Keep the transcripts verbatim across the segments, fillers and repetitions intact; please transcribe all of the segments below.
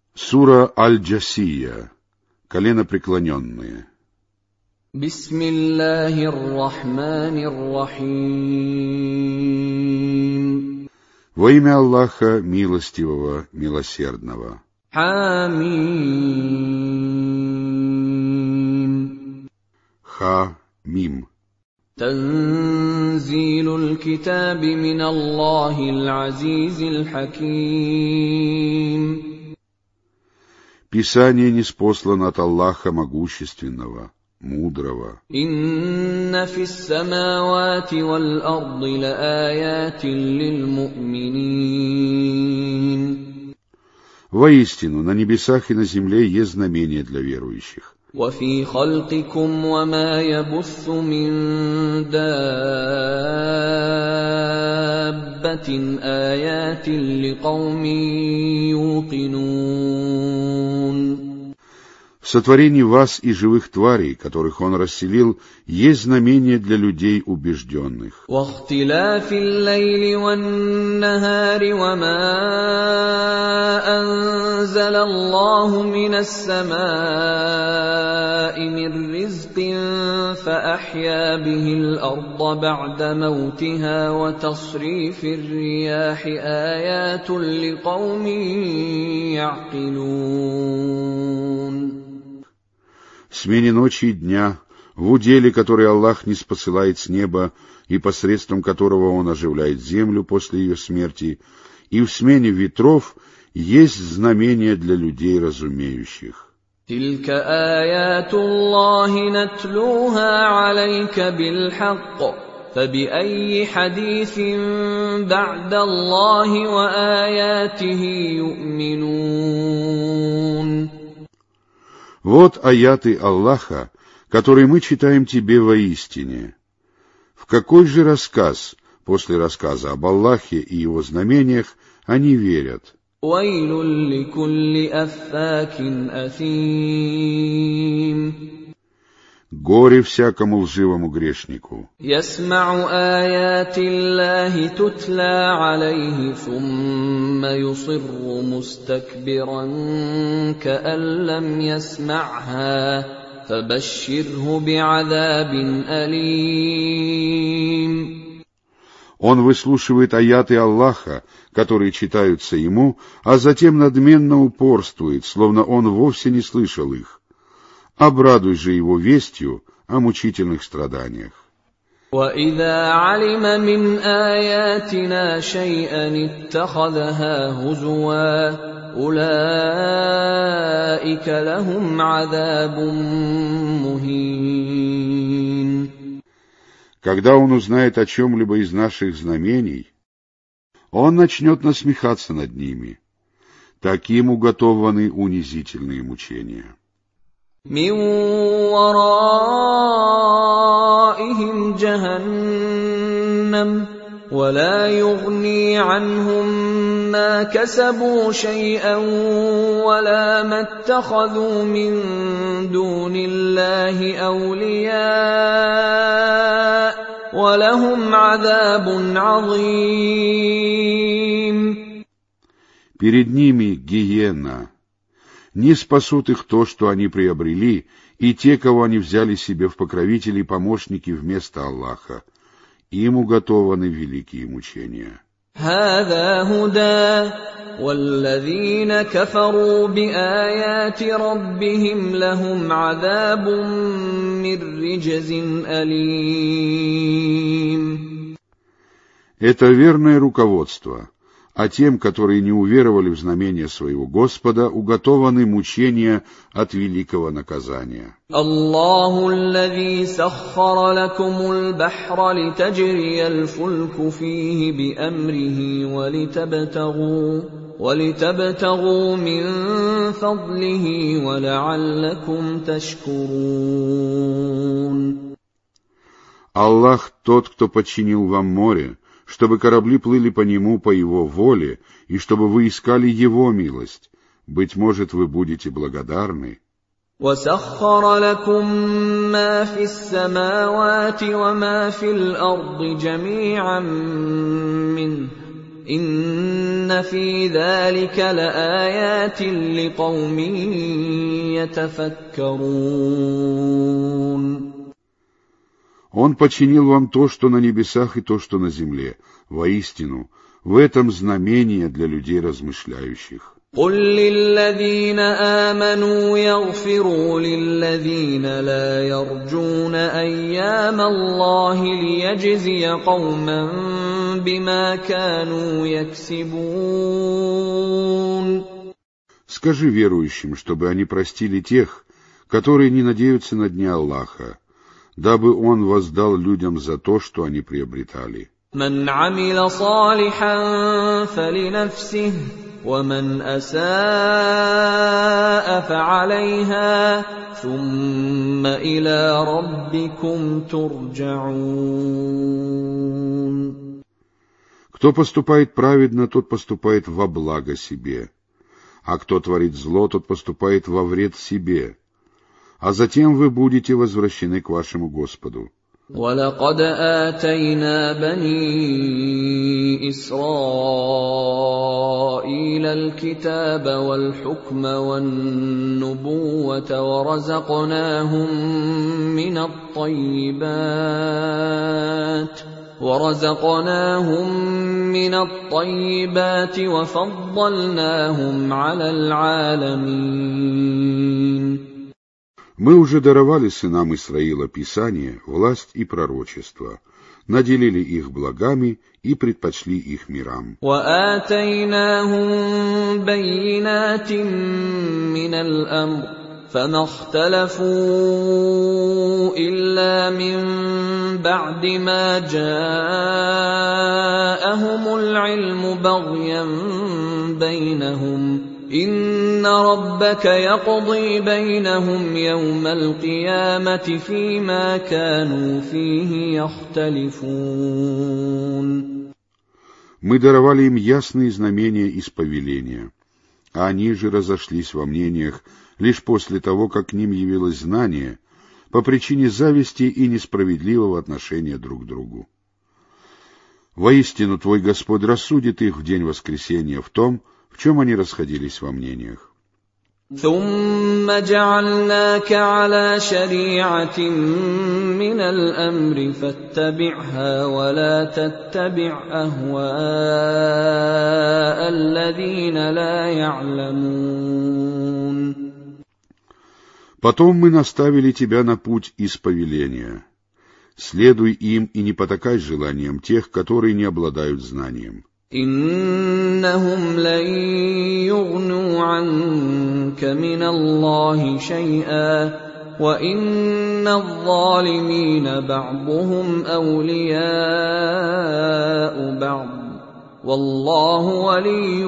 Сура Аль-Джасия. Коленопреклоненные. Бисмиллахир-рахманир-рахим. Во имя Аллаха, милостивого, милосердного. Хамим. Ха-мим. Танзилуль китаби мин Аллахил азизил хаким. Писание ниспослано от Аллаха Могущественного, Мудрого. Инна фис самавати вал арди лааятин лил муъминин. Воистину, на небесах и на земле есть знамения для верующих. وفي خلقكم وما يبث من دابة آيات لقوم يوقنون. В сотворении вас и живых тварей, которых Он расселил, есть знамения для людей убежденных. واختلاف الليل والنهار وما أنزل الله من السماء من رزق فأحيا به الأرض بعد موتها وتصريف الرياح آيات لقوم يعقلون. Смене ночи и дня, в уделе, который Аллах ниспосылает с неба и посредством которого Он оживляет землю после ее смерти, и в смене ветров есть знамения для людей разумеющих. تلك آيات الله نتلوها عليك بالحق فبأي حديث بعد الله وآياته يؤمنون. Вот аяты Аллаха, которые мы читаем тебе воистине. В какой же рассказ, после рассказа об Аллахе и его знамениях, они верят? وَيْلٌ لِكُلِّ أَفَّاكٍ أَثِيمٍ. Горе всякому лживому грешнику. يَسْمَعُ آيَاتِ اللَّهِ تُتْلَى عَلَيْهِ ثُمَّ يُصِرُّ مُسْتَكْبِرًا كَأَن لَّمْ يَسْمَعْهَا فَبَشِّرْهُ بِعَذَابٍ أَلِيمٍ. Он выслушивает аяты Аллаха, которые читаются ему, а затем надменно упорствует, словно он вовсе не слышал их. Обрадуй же его вестью о мучительных страданиях. وَإِذَا عَلِمَ مِنْ آيَاتِنَا شَيْئًا اتَّخَذَهَا هُزُوًا أُولَئِكَ لَهُمْ عَذَابٌ مُهِينٌ. Когда он узнает о чем-либо из наших знамений, он начнет насмехаться над ними. Таким уготованы унизительные мучения. مِّن وَرَائِهِمْ جَهَنَّمُ وَلَا يُغْنِي عَنْهُم مَّا كَسَبُوا شَيْئًا وَلَا مَا اتَّخَذُوا مِن دُونِ اللَّهِ أَوْلِيَاءَ وَلَهُمْ عَذَابٌ عَظِيمٌ. Перед ними гиенна. Не спасут их то, что они приобрели, и те, кого они взяли себе в покровители и помощники вместо Аллаха. Им уготованы великие мучения. هَذَا هُدًى وَالَّذِينَ كَفَرُوا بِآيَاتِ رَبِّهِمْ لَهُمْ عَذَابٌ مِّن رِّجْزٍ أَلِيمٌ. Это верное руководство. А тем, которые не уверовали в знамения своего Господа, уготованы мучения от великого наказания. Аллаху аллазī саххара лакумул бахра литаджрия аль-фульку фīhi би'амрихи валитабтагу валитабтагу мин фадлихи вала'аллакум ташкурун. Аллах тот, кто подчинил вам море, чтобы корабли плыли по нему по его воле, и чтобы вы искали его милость. Быть может, вы будете благодарны. وَسَخَّرَ لَكُم مَّا فِي السَّمَاوَاتِ وَمَا فِي الْأَرْضِ جَمِيعًا مِّنْهُ إن في ذلك لآيات لقوم يتفكرون. Он починил вам то, что на небесах, и то, что на земле. Воистину, в этом знамение для людей размышляющих. قل للذين آمنوا يغفروا للذين لا يرجون أيام الله ليجزي قوما بما كانوا يكسبون. Скажи верующим, чтобы они простили тех, которые не надеются на дни Аллаха, дабы Он воздал людям за то, что они приобретали. من عمل صالحا فلنفسه ومن أساء فعليها ثم إلى ربكم ترجعون. Кто поступает праведно, тот поступает во благо себе, а кто творит зло, тот поступает во вред себе, а затем вы будете возвращены к вашему Господу. وَلَقَدْ آتَيْنَا بَنِي إِسْرَائِيلَ الْكِتَابَ وَالْحُكْمَ وَالنُّبُوَّةَ وَرَزَقْنَاهُم مِّنَ الطَّيِّبَاتِ وَرَزَقْنَاهُم مِّنَ الطَّيِّبَاتِ وَفَضَّلْنَاهُمْ عَلَى الْعَالَمِينَ. Мы уже даровали сынам Исраила Писание, власть и пророчество, наделили их благами и предпочли их мирам. وَآتَيْنَاهُم بَيِّنَاتٍ مِّنَ الْأَمْرِ فَمَا اخْتَلَفُوا إِلَّا مِن بَعْدِ مَا جَاءَهُمُ الْعِلْمُ بَغْيًا بَيْنَهُمْ إِنَّ رَبَّكَ يَقْضِي بَيْنَهُمْ يَوْمَ الْقِيَامَةِ فِيمَا كَانُوا فِيهِ يَخْتَلِفُونَ. Мы даровали им ясные знамения из повеления, а они же разошлись во мнениях лишь после того, как к ним явилось знание, по причине зависти и несправедливого отношения друг к другу. Воистину, твой Господь рассудит их в день воскресения в том, в чем они расходились во мнениях. ثُمَّ جَعَلْنَاكَ عَلَى شَرِيعَةٍ مِّنَ الْأَمْرِ فَاتَّبِعْهَا وَلَا تَتَّبِعْ أَهْوَاءَ الَّذِينَ لَا يَعْلَمُونَ. Потом мы наставили тебя на путь из повеления. Следуй им и не потакай желаниям тех, которые не обладают знанием. إِنَّهُمْ لَن يُغْنُوا عَنكَ مِنَ اللَّهِ شَيْئًا وَإِنَّ الظَّالِمِينَ بَعْضُهُمْ أَوْلِيَاءُ بَعْضٍ وَاللَّهُ وَلِيُّ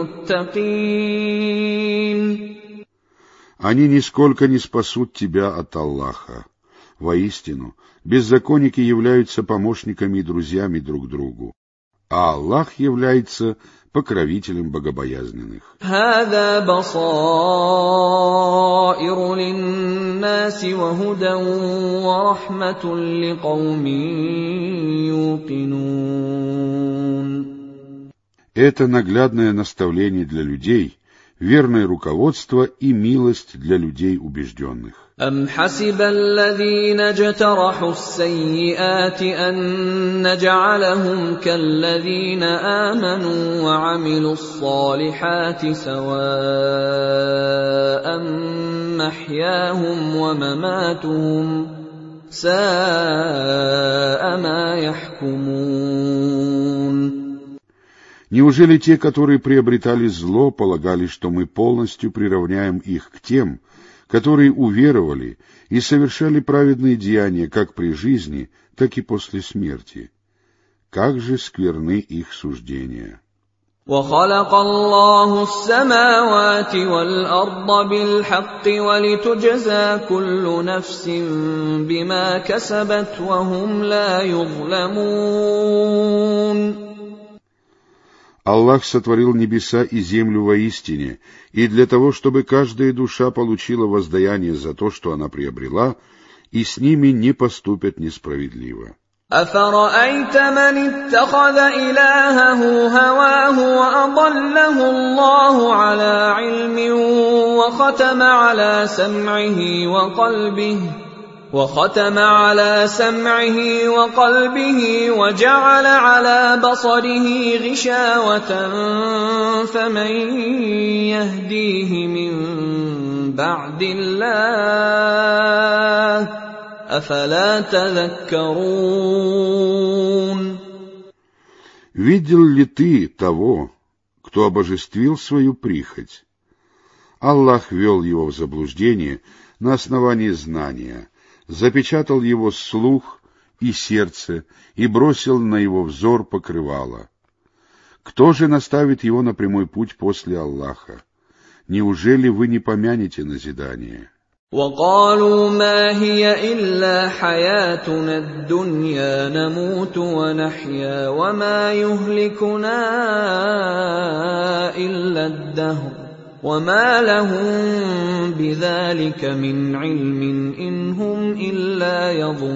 الْمُتَّقِينَ. Они нисколько не спасут тебя от Аллаха. Воистину, беззаконники являются помощниками и друзьями друг другу, а Аллах является покровителем богобоязненных. هَذَا بَصَائِرُ لِلنَّاسِ وَهُدًى وَرَحْمَةٌ لِقَوْمٍ يُوقِنُونَ. Это наглядное наставление для людей, верное руководство и милость для людей убежденных. أَمْ حَسِبَ الَّذِينَ اجْتَرَحُوا السَّيِّئَاتِ أَن نَّجْعَلَهُمْ كَالَّذِينَ آمَنُوا وَعَمِلُوا الصَّالِحَاتِ سَوَاءً مَّحْيَاهُمْ وَمَمَاتُهُمْ سَاءَ مَا يَحْكُمُونَ. Неужели те, которые приобретали зло, полагали, что мы полностью приравняем их к тем, которые уверовали и совершали праведные деяния как при жизни, так и после смерти? Как же скверны их суждения! وَخَلَقَ اللَّهُ السَّمَاوَاتِ وَالْأَرْضَ بِالْحَقِّ وَلِتُجْزَىٰ كُلُّ نَفْسٍ بِمَا كَسَبَتْ وَهُمْ لَا يُظْلَمُونَ. Аллах сотворил небеса и землю воистине, и для того, чтобы каждая душа получила воздаяние за то, что она приобрела, и с ними не поступят несправедливо. أفرأيت من اتخذ إلهه هواه وأضله الله على علم وختم على سمعه وقلبه وختم على سمعه وقلبه وجعل على بصره غشاوة فمن يهديه من بعد الله أفلا تذكرون. Видел ли ты того, кто обожествил свою прихоть? Аллах ввел его в заблуждение на основании знания, запечатал его слух и сердце и бросил на его взор покрывало. Кто же наставит его на прямой путь после Аллаха? Неужели вы не помянете назидание? وقالوا ما هي إلا حياتنا الدنيا نموت ونحيا وما يهلكنا إلا الدهر وما لهم بذلك من علم إن هم إلا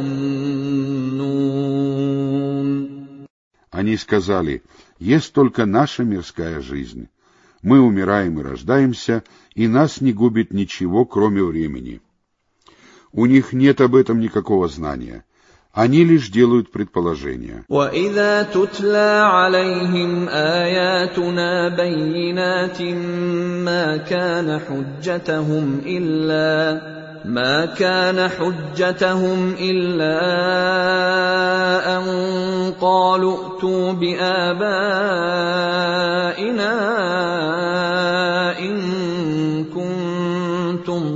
يظنون. Они сказали: есть только наша мирская жизнь. Мы умираем и рождаемся, и нас не губит ничего, кроме времени. У них нет об этом никакого знания. Они лишь делают предположения. وَإِذَا تُتْلَى عَلَيْهِمْ آيَاتُنَا بَيِّنَاتٍ مَا كَانَ حُجَّتَهُمْ إِلَّا ما كان حجتهم إلا أن قالوا ائتوا بآبائنا إن كنتم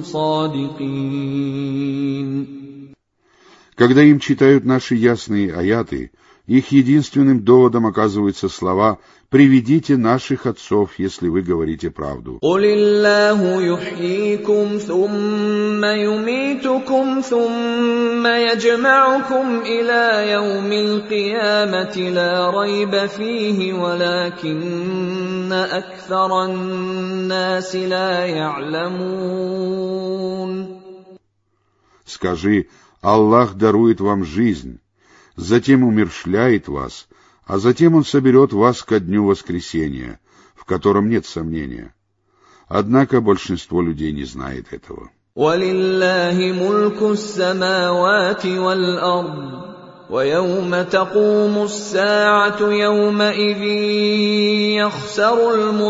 صادقين. Когда им читают наши ясные аяты, их единственным доводом оказываются слова: «Приведите наших отцов, если вы говорите правду». قُلِ اللَّهُ يُحْيِيكُمْ ثُمَّ يُمِيتُكُمْ ثُمَّ يَجْمَعُكُمْ إِلَى يَوْمِ الْقِيَامَةِ لَا رَيْبَ فِيهِ وَلَكِنَّ أَكْثَرَ النَّاسِ لَا يَعْلَمُونَ. Скажи: Аллах дарует вам жизнь, затем умерщвляет вас, а затем Он соберет вас ко дню воскресения, в котором нет сомнения. Однако большинство людей не знает этого. وَلِلَّهِ مُلْكُ السَّمَاوَاتِ وَالْأَرْضِ وَيَوْمَ تَقُومُ السَّاعَةُ يَوْمَئِذٍ يَخْسَرُ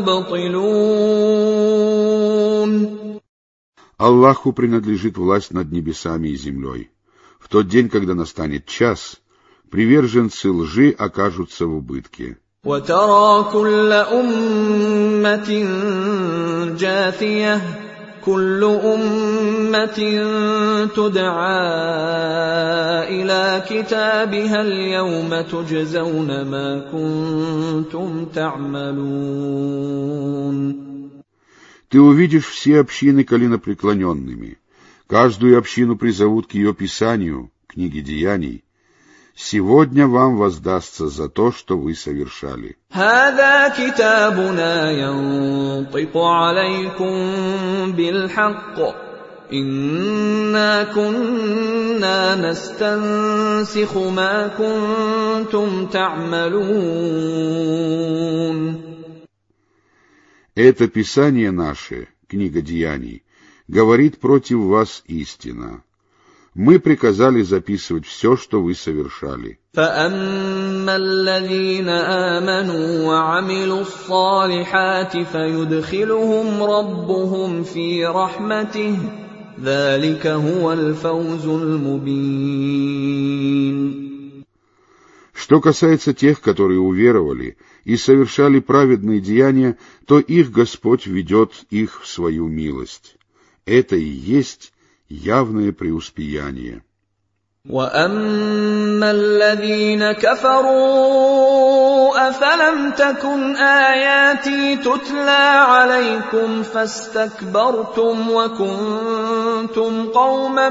الْمُبْطِلُونَ. Аллаху принадлежит власть над небесами и землей. В тот день, когда настанет час, приверженцы лжи окажутся в убытке. وَتَرَى كُلَّ أُمَّةٍ جَاثِيَةً كُلُّ أُمَّةٍ تُدْعَى إِلَى كِتَابِهَا الْيَوْمَ تُجْزَوْنَ مَا كُنتُمْ تَعْمَلُونَ. Ты увидишь все общины коленопреклоненными. Каждую общину призовут к ее писанию, книге деяний. Сегодня вам воздастся за то, что вы совершали. هذا كتابنا ينطق عليكم بالحق إنا كنا نستنسخ ما كنتم تعملون. Это писание наше, книга деяний, говорит против вас истина. Мы приказали записывать все, что вы совершали. فَأَمَّا الَّذِينَ آمَنُوا وَعَمِلُوا الصَّالِحَاتِ فَيُدْخِلُهُمْ رَبُّهُمْ فِي رَحْمَتِهِ ذَلِكَ هُوَ الْفَوْزُ الْمُبِينُ. Что касается тех, которые уверовали и совершали праведные деяния, то их Господь ведет их в свою милость. Это и есть явное преуспеяние. وَأَمَّا الَّذِينَ كَفَرُوا أَفَلَمْ تَكُنْ آيَاتِي تُتْلَى عَلَيْكُمْ فَاسْتَكْبَرْتُمْ وَكُنْتُمْ قَوْمًا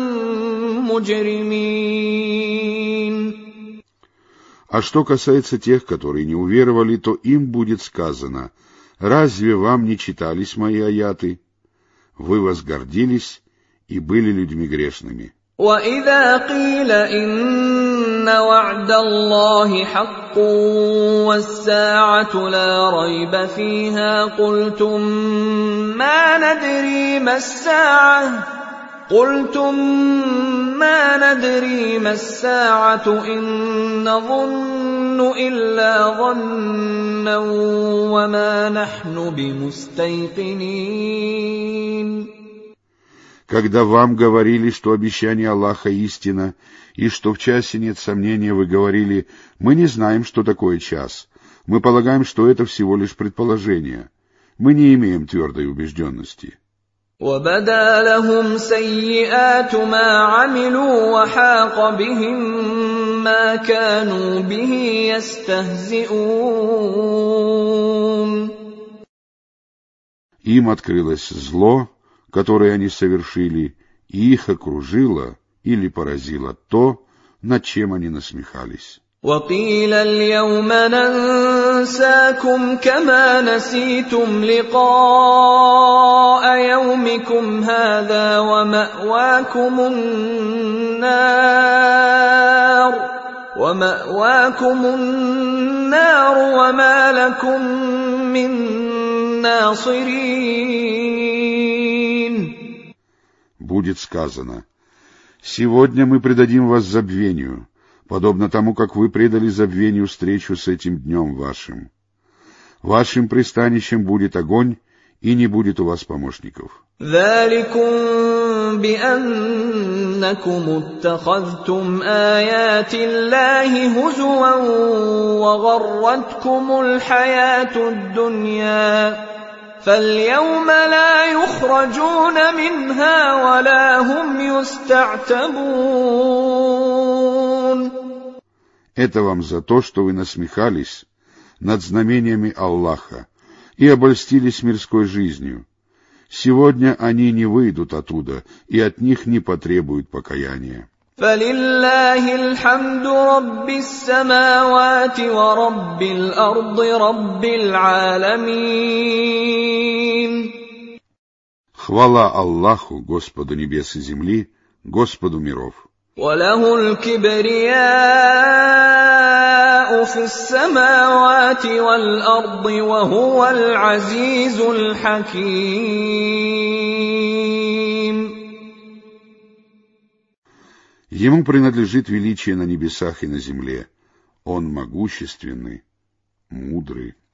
مُجْرِمِينَ. А что касается тех, которые не уверовали, то им будет сказано: разве вам не читались мои аяты? Вы возгордились и были людьми грешными. وَإِذَا قِيلَ إِنَّ وعد الله حق والساعة لا ريب فيها قلتم ما ندري ما الساعة قلتم ما ندري ما الساعة إن نظن إلا ظنا وما نحن بمستيقنين. Когда вам говорили, что обещание Аллаха истина, и что в часе нет сомнения, вы говорили: мы не знаем, что такое час, мы полагаем, что это всего лишь предположение, мы не имеем твердой убежденности. وَبَدَا لَهُمْ سَيِّئَاتُ مَا عَمِلُوا وَحَاقَ بِهِم مَّا كَانُوا بِهِ يَسْتَهْزِئُونَ. Им открылось зло, которое они совершили, и их окружило или поразило то, над чем они насмехались. وَقِيلَ الْيَوْمَ نَنسَاكُمْ كَمَا نَسِيتُمْ لِقَاءَ يَوْمِكُمْ هَٰذَا وَمَأْوَاكُمُ النَّارُ وَمَأْوَاكُمُ النَّارُ وَمَا لَكُم مِّن نَّاصِرِينَ. Будет сказано: сегодня мы предадим вас забвению, подобно тому, как вы предали забвению встречу с этим днем вашим. Вашим пристанищем будет огонь, и не будет у вас помощников. ذَلِكُمْ بِأَنَّكُمُ اتَّخَذْتُمْ آيَاتِ اللَّهِ هُزُوًا وَغَرَّتْكُمُ الْحَيَاةُ الدُّنْيَا فَالْيَوْمَ لَا يُخْرَجُونَ مِنْهَا وَلَا هُمْ يُسْتَعْتَبُونَ. Это вам за то, что вы насмехались над знамениями Аллаха и обольстились мирской жизнью. Сегодня они не выйдут оттуда, и от них не потребуют покаяния. فَلِلَّهِ الْحَمْدُ رَبِّ السَّمَاوَاتِ وَرَبِّ الْأَرْضِ رَبِّ الْعَالَمِينَ. Хвала Аллаху, Господу небес и земли, Господу миров. وَلَهُ الْكِبْرِيَاءُ فِي السَّمَاوَاتِ وَالْأَرْضِ وَهُوَ الْعَزِيزُ الْحَكِيمُ. Ему принадлежит величие на небесах и на земле. Он могущественный, мудрый.